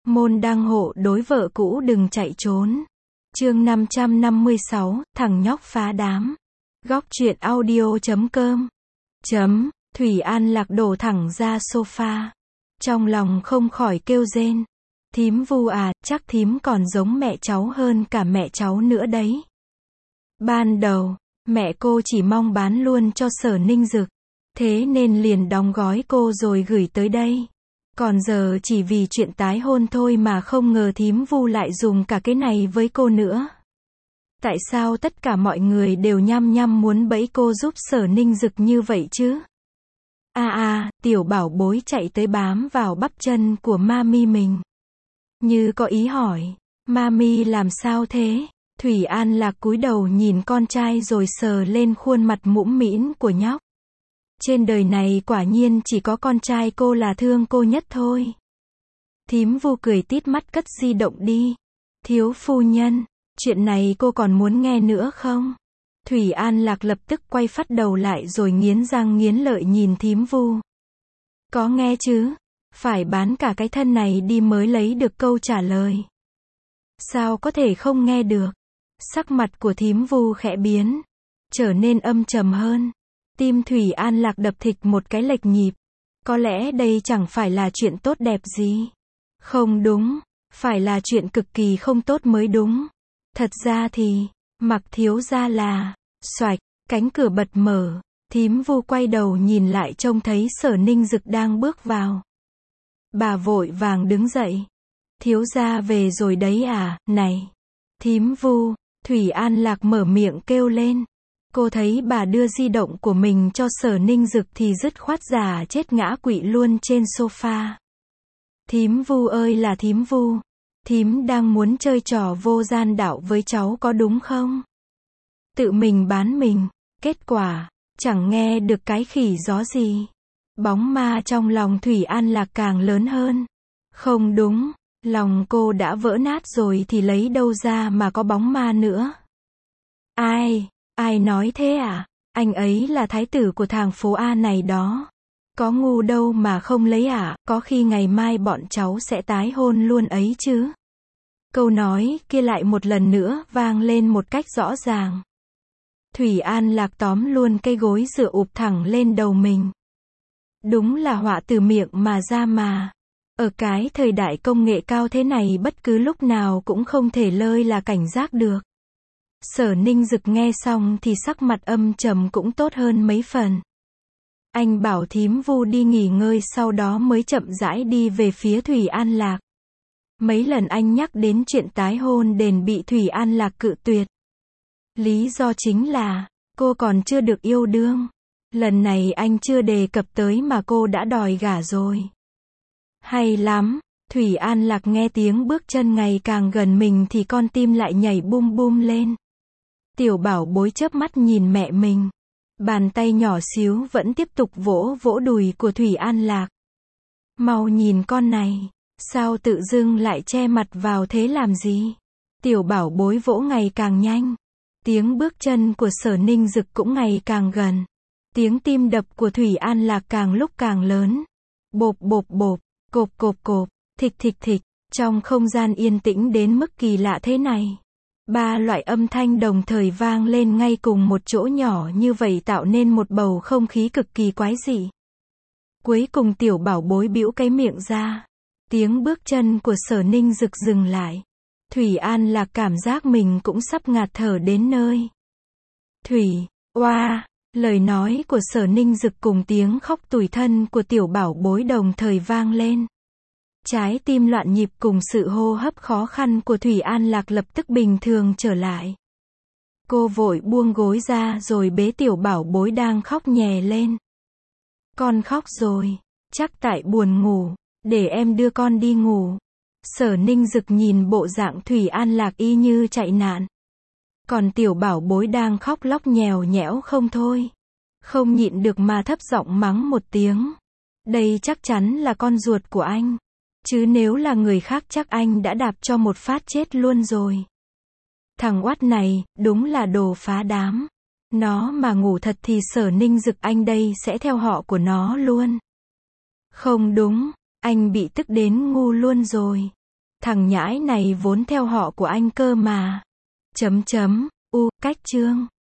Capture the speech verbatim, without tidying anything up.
Môn đăng hộ đối vợ cũ đừng chạy trốn. Chương năm trăm năm mươi sáu, thằng nhóc phá đám. Góc truyện audio chấm com. Chấm, Thủy An Lạc đổ thẳng ra sofa. Trong lòng không khỏi kêu rên. Thím Vu à, chắc thím còn giống mẹ cháu hơn cả mẹ cháu nữa đấy. Ban đầu, mẹ cô chỉ mong bán luôn cho Sở Ninh Dực. Thế nên liền đóng gói cô rồi gửi tới đây. Còn giờ chỉ vì chuyện tái hôn thôi mà không ngờ thím Vu lại dùng cả cái này với cô nữa. Tại sao tất cả mọi người đều nhăm nhăm muốn bẫy cô giúp Sở Ninh Dực như vậy chứ? A a, tiểu bảo bối chạy tới bám vào bắp chân của mami mình. Như có ý hỏi, mami làm sao thế? Thủy An Lạc cúi đầu nhìn con trai rồi sờ lên khuôn mặt mũm mĩm của nhóc. Trên đời này quả nhiên chỉ có con trai cô là thương cô nhất thôi. Thím Vu cười tít mắt cất di động đi. Thiếu phu nhân, chuyện này cô còn muốn nghe nữa không? Thủy An Lạc lập tức quay phắt đầu lại rồi nghiến răng nghiến lợi nhìn thím Vu. Có nghe chứ? Phải bán cả cái thân này đi mới lấy được câu trả lời. Sao có thể không nghe được? Sắc mặt của thím Vu khẽ biến, trở nên âm trầm hơn. Tim Thủy An Lạc đập thịch một cái lệch nhịp. Có lẽ đây chẳng phải là chuyện tốt đẹp gì. Không đúng, phải là chuyện cực kỳ không tốt mới đúng. Thật ra thì, Mặc thiếu gia là, xoạch, cánh cửa bật mở. Thím Vu quay đầu nhìn lại trông thấy Sở Ninh Dực đang bước vào. Bà vội vàng đứng dậy. Thiếu gia về rồi đấy à, này. Thím Vu, Thủy An Lạc mở miệng kêu lên. Cô thấy bà đưa di động của mình cho Sở Ninh Dực thì dứt khoát giả chết ngã quỵ luôn trên sofa. Thím Vu ơi là thím Vu, thím đang muốn chơi trò vô gian đạo với cháu có đúng không? Tự mình bán mình, kết quả, chẳng nghe được cái khỉ gió gì. Bóng ma trong lòng Thủy An Lạc càng lớn hơn. Không đúng, lòng cô đã vỡ nát rồi thì lấy đâu ra mà có bóng ma nữa. Ai? Ai nói thế à? Anh ấy là thái tử của thằng phố A này đó. Có ngu đâu mà không lấy à, có khi ngày mai bọn cháu sẽ tái hôn luôn ấy chứ. Câu nói kia lại một lần nữa vang lên một cách rõ ràng. Thủy An Lạc tóm luôn cây gối dựa ụp thẳng lên đầu mình. Đúng là họa từ miệng mà ra mà. Ở cái thời đại công nghệ cao thế này bất cứ lúc nào cũng không thể lơi là cảnh giác được. Sở Ninh Dực nghe xong thì sắc mặt âm trầm cũng tốt hơn mấy phần. Anh bảo thím Vu đi nghỉ ngơi sau đó mới chậm rãi đi về phía Thủy An Lạc. Mấy lần anh nhắc đến chuyện tái hôn đền bị Thủy An Lạc cự tuyệt. Lý do chính là, cô còn chưa được yêu đương. Lần này anh chưa đề cập tới mà cô đã đòi gả rồi. Hay lắm, Thủy An Lạc nghe tiếng bước chân ngày càng gần mình thì con tim lại nhảy bum bum lên. Tiểu bảo bối chớp mắt nhìn mẹ mình. Bàn tay nhỏ xíu vẫn tiếp tục vỗ vỗ đùi của Thủy An Lạc. Mau nhìn con này, sao tự dưng lại che mặt vào thế làm gì? Tiểu bảo bối vỗ ngày càng nhanh. Tiếng bước chân của Sở Ninh Dực cũng ngày càng gần. Tiếng tim đập của Thủy An Lạc càng lúc càng lớn. Bộp bộp bộp, cộp cộp cộp, thịch thịch thịch, trong không gian yên tĩnh đến mức kỳ lạ thế này. Ba loại âm thanh đồng thời vang lên ngay cùng một chỗ nhỏ như vậy tạo nên một bầu không khí cực kỳ quái dị. Cuối cùng tiểu bảo bối bĩu cái miệng ra. Tiếng bước chân của Sở Ninh Dực dừng lại. Thủy An Lạc cảm giác mình cũng sắp ngạt thở đến nơi. Thủy, oa, lời nói của Sở Ninh Dực cùng tiếng khóc tủi thân của tiểu bảo bối đồng thời vang lên. Trái tim loạn nhịp cùng sự hô hấp khó khăn của Thủy An Lạc lập tức bình thường trở lại. Cô vội buông gối ra rồi bế tiểu bảo bối đang khóc nhè lên. Con khóc rồi, chắc tại buồn ngủ, để em đưa con đi ngủ. Sở Ninh Dực nhìn bộ dạng Thủy An Lạc y như chạy nạn. Còn tiểu bảo bối đang khóc lóc nhèo nhẽo không thôi. Không nhịn được mà thấp giọng mắng một tiếng. Đây chắc chắn là con ruột của anh. Chứ nếu là người khác chắc anh đã đạp cho một phát chết luôn rồi. Thằng oát này, đúng là đồ phá đám. Nó mà ngủ thật thì Sở Ninh Dực anh đây sẽ theo họ của nó luôn. Không đúng, anh bị tức đến ngu luôn rồi. Thằng nhãi này vốn theo họ của anh cơ mà. Chấm chấm, u, cách chương.